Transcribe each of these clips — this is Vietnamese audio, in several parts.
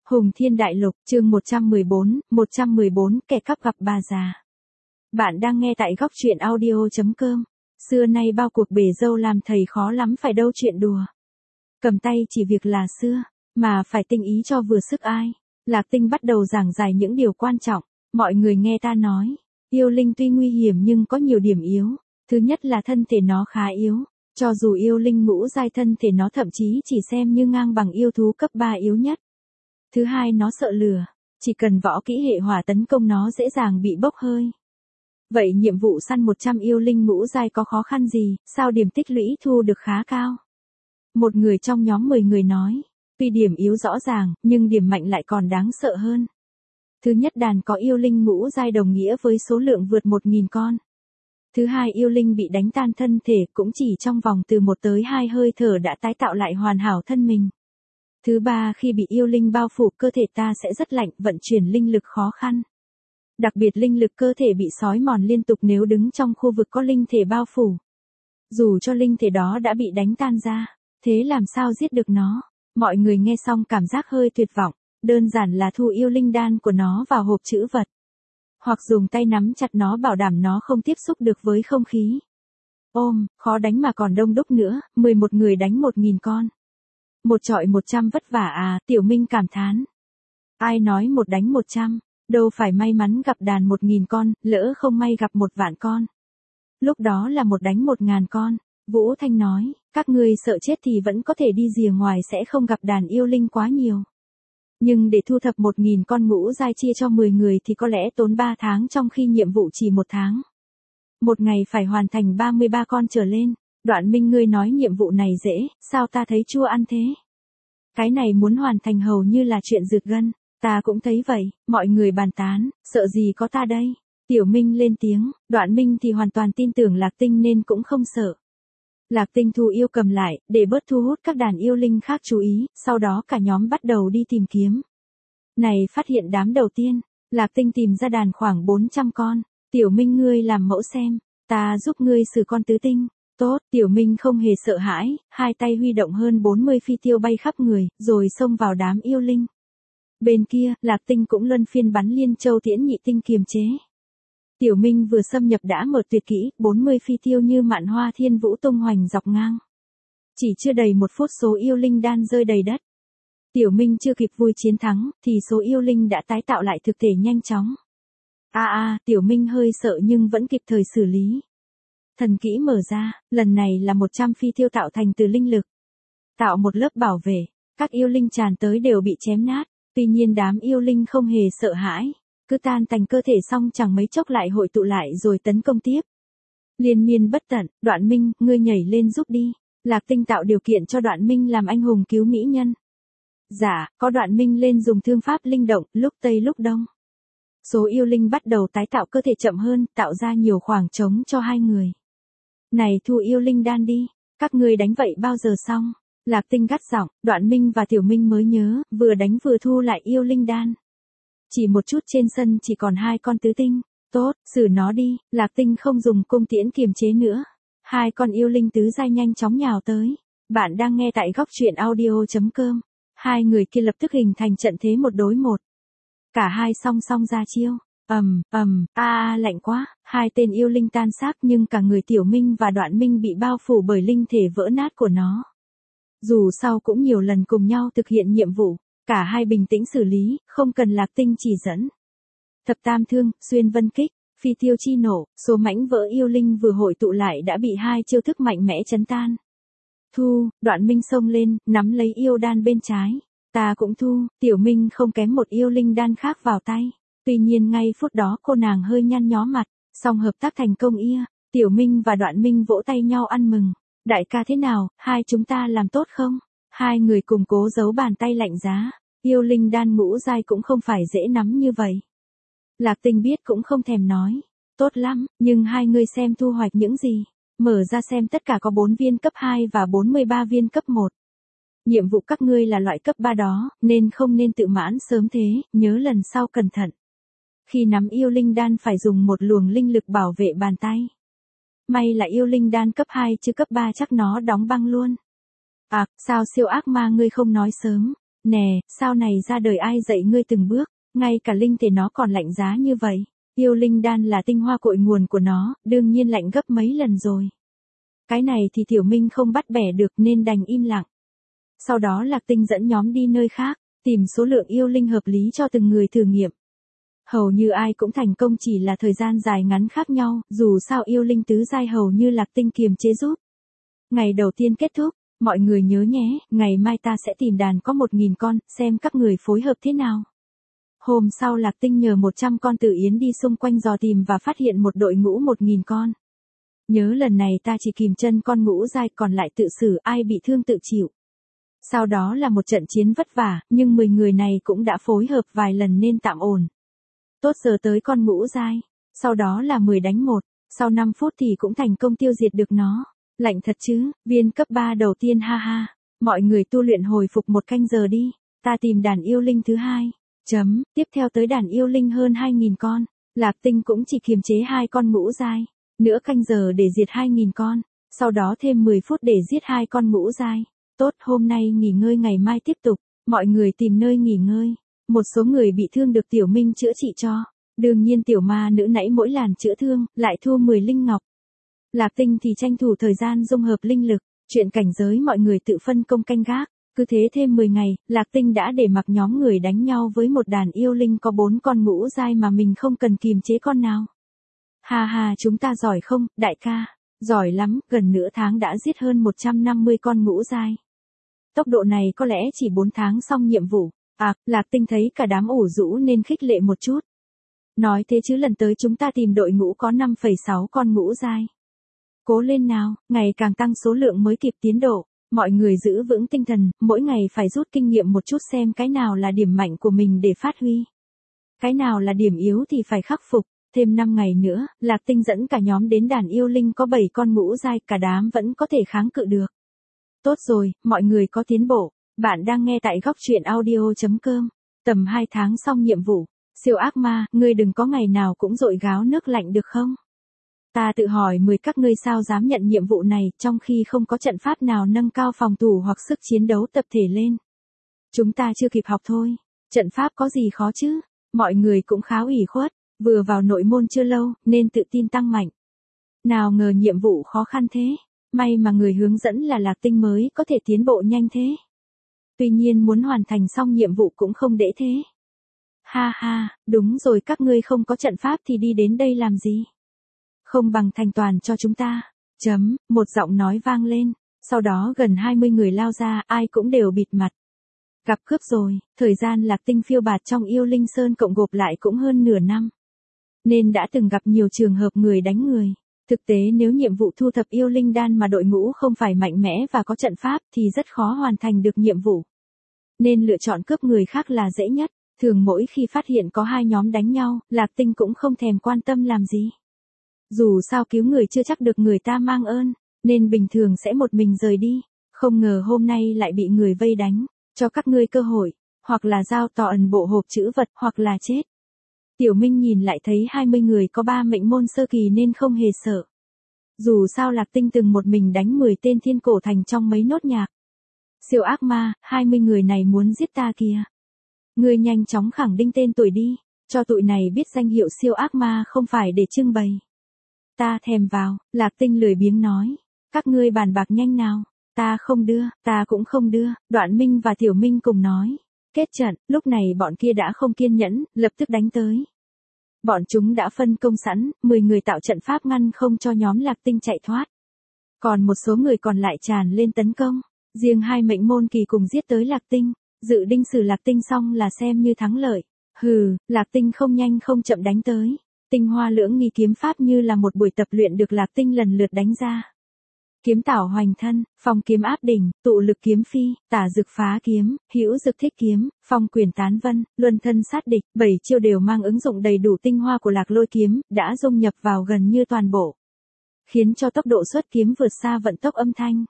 Hùng Thiên Đại Lục, chương 114, kẻ cắp gặp bà già. Bạn đang nghe tại góc truyện audio.com. Xưa nay bao cuộc bể dâu làm thầy khó lắm phải đâu chuyện đùa. Cầm tay chỉ việc là xưa, mà phải tinh ý cho vừa sức ai. Lạc Tinh bắt đầu giảng giải những điều quan trọng. Mọi người nghe ta nói, yêu linh tuy nguy hiểm nhưng có nhiều điểm yếu. Thứ nhất là thân thể nó khá yếu. Cho dù yêu linh ngũ giai, thân thể nó thậm chí chỉ xem như ngang bằng yêu thú cấp 3 yếu nhất. Thứ hai, nó sợ lửa, chỉ cần võ kỹ hệ hỏa tấn công nó dễ dàng bị bốc hơi. Vậy nhiệm vụ săn 100 yêu linh ngũ giai có khó khăn gì, sao điểm tích lũy thu được khá cao? Một người trong nhóm 10 người nói, tuy điểm yếu rõ ràng, nhưng điểm mạnh lại còn đáng sợ hơn. Thứ nhất, đàn có yêu linh ngũ giai đồng nghĩa với số lượng vượt 1.000 con. Thứ hai, yêu linh bị đánh tan thân thể cũng chỉ trong vòng từ 1 tới 2 hơi thở đã tái tạo lại hoàn hảo thân mình. Thứ ba, khi bị yêu linh bao phủ cơ thể ta sẽ rất lạnh, vận chuyển linh lực khó khăn. Đặc biệt linh lực cơ thể bị xói mòn liên tục nếu đứng trong khu vực có linh thể bao phủ. Dù cho linh thể đó đã bị đánh tan ra, thế làm sao giết được nó? Mọi người nghe xong cảm giác hơi tuyệt vọng, đơn giản là thu yêu linh đan của nó vào hộp trữ vật. Hoặc dùng tay nắm chặt nó bảo đảm nó không tiếp xúc được với không khí. Khó đánh mà còn đông đúc nữa, 11 người đánh 1.000 con. Một trọi 100 vất vả à, Tiểu Minh cảm thán. Ai nói một đánh 100, đâu phải may mắn gặp đàn 1.000 con, lỡ không may gặp 1.000.000 con. Lúc đó là một đánh 1.000 con. Vũ Thanh nói, các ngươi sợ chết thì vẫn có thể đi rìa ngoài sẽ không gặp đàn yêu linh quá nhiều. Nhưng để thu thập 1.000 con ngũ giai chia cho 10 người thì có lẽ tốn 3 tháng trong khi nhiệm vụ chỉ 1 tháng. Một ngày phải hoàn thành 33 con trở lên. Đoạn Minh, ngươi nói nhiệm vụ này dễ, sao ta thấy chua ăn thế? Cái này muốn hoàn thành hầu như là chuyện rượt gân, ta cũng thấy vậy, mọi người bàn tán, sợ gì có ta đây? Tiểu Minh lên tiếng, Đoạn Minh thì hoàn toàn tin tưởng Lạc Tinh nên cũng không sợ. Lạc Tinh thu yêu cầm lại, để bớt thu hút các đàn yêu linh khác chú ý, sau đó cả nhóm bắt đầu đi tìm kiếm. Này, phát hiện đám đầu tiên, Lạc Tinh tìm ra đàn khoảng 400 con, Tiểu Minh ngươi làm mẫu xem, ta giúp ngươi xử con tứ tinh. Tốt, Tiểu Minh không hề sợ hãi, hai tay huy động hơn 40 phi tiêu bay khắp người, rồi xông vào đám yêu linh. Bên kia, Lạc Tinh cũng luân phiên bắn liên châu tiễn nhị tinh kiềm chế. Tiểu Minh vừa xâm nhập đã mở tuyệt kỹ, 40 phi tiêu như mạn hoa thiên vũ tung hoành dọc ngang. Chỉ chưa đầy 1 phút số yêu linh đan rơi đầy đất. Tiểu Minh chưa kịp vui chiến thắng, thì số yêu linh đã tái tạo lại thực thể nhanh chóng. Tiểu Minh hơi sợ nhưng vẫn kịp thời xử lý. Thần kỹ mở ra, lần này là 100 phi tiêu tạo thành từ linh lực. Tạo một lớp bảo vệ, các yêu linh tràn tới đều bị chém nát, tuy nhiên đám yêu linh không hề sợ hãi, cứ tan tành cơ thể xong chẳng mấy chốc lại hội tụ lại rồi tấn công tiếp. Liên miên bất tận, Đoạn Minh, ngươi nhảy lên giúp đi. Lạc Tinh tạo điều kiện cho Đoạn Minh làm anh hùng cứu mỹ nhân. Dạ, có Đoạn Minh lên dùng thương pháp linh động, lúc tây lúc đông. Số yêu linh bắt đầu tái tạo cơ thể chậm hơn, tạo ra nhiều khoảng trống cho hai người. Này, thu yêu linh đan đi, các ngươi đánh vậy bao giờ xong? Lạc Tinh gắt giọng, Đoạn Minh và Tiểu Minh mới nhớ, vừa đánh vừa thu lại yêu linh đan. Chỉ một chút trên sân chỉ còn 2 con tứ tinh, tốt, xử nó đi, Lạc Tinh không dùng cung tiễn kiềm chế nữa. 2 con yêu linh tứ giai nhanh chóng nhào tới. Bạn đang nghe tại góc truyện audio.com. Hai người kia lập tức hình thành trận thế 1 đối 1. Cả hai song song ra chiêu. Lạnh quá, 2 tên yêu linh tan xác nhưng cả người Tiểu Minh và Đoạn Minh bị bao phủ bởi linh thể vỡ nát của nó. Dù sau cũng nhiều lần cùng nhau thực hiện nhiệm vụ, cả hai bình tĩnh xử lý, không cần Lạc Tinh chỉ dẫn. Thập tam thương, xuyên vân kích, phi tiêu chi nổ, số mảnh vỡ yêu linh vừa hội tụ lại đã bị 2 chiêu thức mạnh mẽ chấn tan. Thu, Đoạn Minh xông lên, nắm lấy yêu đan bên trái. Ta cũng thu, Tiểu Minh không kém một yêu linh đan khác vào tay. Tuy nhiên ngay phút đó cô nàng hơi nhăn nhó mặt, song hợp tác thành công ia. Tiểu Minh và Đoạn Minh vỗ tay nhau ăn mừng. Đại ca thế nào, hai chúng ta làm tốt không? Hai người cùng cố giấu bàn tay lạnh giá. Yêu linh đan ngũ giai cũng không phải dễ nắm như vậy. Lạc Tinh biết cũng không thèm nói. Tốt lắm, nhưng hai người xem thu hoạch những gì. Mở ra xem tất cả có 4 viên cấp 2 và 43 viên cấp 1. Nhiệm vụ các ngươi là loại cấp 3 đó, nên không nên tự mãn sớm thế, nhớ lần sau cẩn thận. Khi nắm yêu linh đan phải dùng một luồng linh lực bảo vệ bàn tay. May là yêu linh đan cấp 2 chứ cấp 3 chắc nó đóng băng luôn. Sao siêu ác ma ngươi không nói sớm, Nè, sao này ra đời ai dạy ngươi từng bước, ngay cả linh thể nó còn lạnh giá như vậy. Yêu linh đan là tinh hoa cội nguồn của nó, đương nhiên lạnh gấp mấy lần rồi. Cái này thì Tiểu Minh không bắt bẻ được nên đành im lặng. Sau đó Lạc Tinh dẫn nhóm đi nơi khác, tìm số lượng yêu linh hợp lý cho từng người thử nghiệm. Hầu như ai cũng thành công, chỉ là thời gian dài ngắn khác nhau, dù sao yêu linh tứ giai hầu như Lạc Tinh kiềm chế giúp. Ngày đầu tiên kết thúc, mọi người nhớ nhé, ngày mai ta sẽ tìm đàn có 1000 con, xem các người phối hợp thế nào. Hôm sau Lạc Tinh nhờ 100 con tử yến đi xung quanh dò tìm và phát hiện một đội ngũ 1000 con. Nhớ lần này ta chỉ kìm chân con ngũ giai, còn lại tự xử, ai bị thương tự chịu. Sau đó là một trận chiến vất vả, nhưng 10 người này cũng đã phối hợp vài lần nên tạm ổn. Tốt giờ tới con ngũ giai, sau đó là 10 đánh 1, sau 5 phút thì cũng thành công tiêu diệt được nó. Lạnh thật chứ, viên cấp 3 đầu tiên ha ha. Mọi người tu luyện hồi phục 1 canh giờ đi, ta tìm đàn yêu linh thứ 2. Tiếp theo tới đàn yêu linh hơn 2000 con, Lạc Tinh cũng chỉ kiềm chế 2 con ngũ giai, nửa canh giờ để diệt 2000 con, sau đó thêm 10 phút để giết 2 con ngũ giai. Tốt, hôm nay nghỉ ngơi ngày mai tiếp tục, mọi người tìm nơi nghỉ ngơi. Một số người bị thương được Tiểu Minh chữa trị cho, đương nhiên tiểu ma nữ nãy mỗi làn chữa thương, lại thu 10 linh ngọc. Lạc Tinh thì tranh thủ thời gian dung hợp linh lực, chuyện cảnh giới mọi người tự phân công canh gác. Cứ thế thêm 10 ngày, Lạc Tinh đã để mặc nhóm người đánh nhau với một đàn yêu linh có 4 con ngũ giai mà mình không cần kiềm chế con nào. Ha ha, chúng ta giỏi không, đại ca? Giỏi lắm, gần nửa tháng đã giết hơn 150 con ngũ giai. Tốc độ này có lẽ chỉ 4 tháng xong nhiệm vụ. Lạc Tinh thấy cả đám ủ rũ nên khích lệ một chút. Nói thế chứ lần tới chúng ta tìm đội ngũ có 5,6 con ngũ giai. Cố lên nào, ngày càng tăng số lượng mới kịp tiến độ. Mọi người giữ vững tinh thần, mỗi ngày phải rút kinh nghiệm một chút xem cái nào là điểm mạnh của mình để phát huy. Cái nào là điểm yếu thì phải khắc phục. Thêm 5 ngày nữa, Lạc Tinh dẫn cả nhóm đến đàn yêu linh có 7 con ngũ giai, cả đám vẫn có thể kháng cự được. Tốt rồi, mọi người có tiến bộ. Bạn đang nghe tại góc truyện audio.com. Tầm 2 tháng xong nhiệm vụ. Siêu ác ma, ngươi đừng có ngày nào cũng dội gáo nước lạnh được không? Ta tự hỏi 10 các ngươi sao dám nhận nhiệm vụ này, trong khi không có trận pháp nào nâng cao phòng thủ hoặc sức chiến đấu tập thể lên. Chúng ta chưa kịp học thôi. Trận pháp có gì khó chứ? Mọi người cũng khá ủy khuất, vừa vào nội môn chưa lâu, nên tự tin tăng mạnh. Nào ngờ nhiệm vụ khó khăn thế. May mà người hướng dẫn là Lạc Tinh mới có thể tiến bộ nhanh thế. Tuy nhiên muốn hoàn thành xong nhiệm vụ cũng không dễ thế. Ha ha, đúng rồi, các ngươi không có trận pháp thì đi đến đây làm gì? Không bằng thành toàn cho chúng ta. Một giọng nói vang lên, sau đó gần 20 người lao ra, ai cũng đều bịt mặt. Gặp cướp rồi, thời gian Lạc Tinh phiêu bạt trong Yêu Linh Sơn cộng gộp lại cũng hơn nửa năm. Nên đã từng gặp nhiều trường hợp người đánh người. Thực tế nếu nhiệm vụ thu thập yêu linh đan mà đội ngũ không phải mạnh mẽ và có trận pháp thì rất khó hoàn thành được nhiệm vụ. Nên lựa chọn cướp người khác là dễ nhất. Thường mỗi khi phát hiện có 2 nhóm đánh nhau, Lạc Tinh cũng không thèm quan tâm làm gì. Dù sao cứu người chưa chắc được người ta mang ơn, nên bình thường sẽ một mình rời đi. Không ngờ hôm nay lại bị người vây đánh, cho các ngươi cơ hội, hoặc là giao tỏ ẩn bộ hộp trữ vật, hoặc là chết. Tiểu Minh nhìn lại thấy 20 người có 3 mệnh môn sơ kỳ nên không hề sợ. Dù sao Lạc Tinh từng một mình đánh 10 tên thiên cổ thành trong mấy nốt nhạc. Siêu ác ma, 20 người này muốn giết ta kìa. Ngươi nhanh chóng khẳng định tên tuổi đi, cho tụi này biết danh hiệu siêu ác ma không phải để trưng bày. Ta thèm vào, Lạc Tinh lười biếng nói. Các ngươi bàn bạc nhanh nào, ta không đưa, ta cũng không đưa, Đoạn Minh và Tiểu Minh cùng nói. Kết trận, lúc này bọn kia đã không kiên nhẫn, lập tức đánh tới. Bọn chúng đã phân công sẵn, 10 người tạo trận pháp ngăn không cho nhóm Lạc Tinh chạy thoát. Còn một số người còn lại tràn lên tấn công, riêng 2 mệnh môn kỳ cùng giết tới Lạc Tinh, dự định xử Lạc Tinh xong là xem như thắng lợi. Lạc Tinh không nhanh không chậm đánh tới. Tinh hoa lưỡng nghi kiếm pháp như là một buổi tập luyện được Lạc Tinh lần lượt đánh ra. Kiếm tảo hoành thân, phong kiếm áp đỉnh, tụ lực kiếm phi, tả dực phá kiếm, hữu dực thích kiếm, phong quyền tán vân, luân thân sát địch, 7 chiêu đều mang ứng dụng đầy đủ tinh hoa của Lạc Lôi kiếm, đã dung nhập vào gần như toàn bộ. Khiến cho tốc độ xuất kiếm vượt xa vận tốc âm thanh.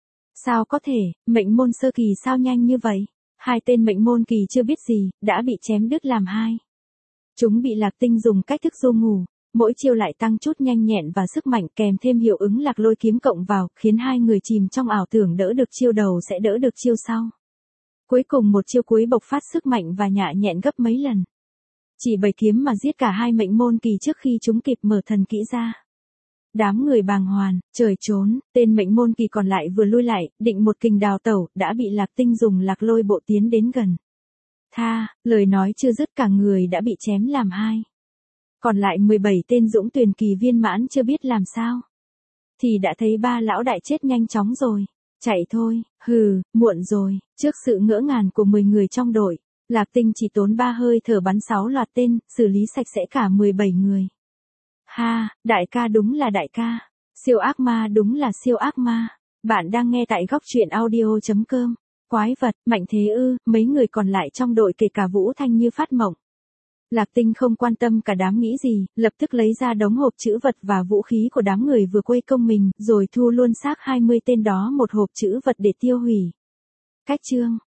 Sao có thể, mệnh môn sơ kỳ sao nhanh như vậy? 2 tên mệnh môn kỳ chưa biết gì, đã bị chém đứt làm 2. Chúng bị Lạc Tinh dùng cách thức du ngủ. Mỗi chiêu lại tăng chút nhanh nhẹn và sức mạnh kèm thêm hiệu ứng Lạc Lôi kiếm cộng vào, khiến 2 người chìm trong ảo tưởng đỡ được chiêu đầu sẽ đỡ được chiêu sau. Cuối cùng một chiêu cuối bộc phát sức mạnh và nhạ nhẹn gấp mấy lần. Chỉ 7 kiếm mà giết cả 2 mệnh môn kỳ trước khi chúng kịp mở thần kỹ ra. Đám người bàng hoàng, trời trốn, tên mệnh môn kỳ còn lại vừa lui lại, định một kình đào tẩu, đã bị Lạc Tinh dùng lạc lôi bộ tiến đến gần. Lời nói chưa dứt cả người đã bị chém làm hai. Còn lại 17 tên dũng tuyền kỳ viên mãn chưa biết làm sao. Thì đã thấy ba lão đại chết nhanh chóng rồi. Chạy thôi, muộn rồi, trước sự ngỡ ngàng của 10 người trong đội, Lạc Tinh chỉ tốn 3 hơi thở bắn 6 loạt tên, xử lý sạch sẽ cả 17 người. Đại ca đúng là đại ca. Siêu ác ma đúng là siêu ác ma. Bạn đang nghe tại góc truyện audio.com. Quái vật, Mạnh Thế ư, mấy người còn lại trong đội kể cả Vũ Thanh như phát mộng. Lạc Tinh không quan tâm cả đám nghĩ gì, lập tức lấy ra đống hộp trữ vật và vũ khí của đám người vừa quây công mình, rồi thu luôn xác 20 tên đó một hộp trữ vật để tiêu hủy. Cách chương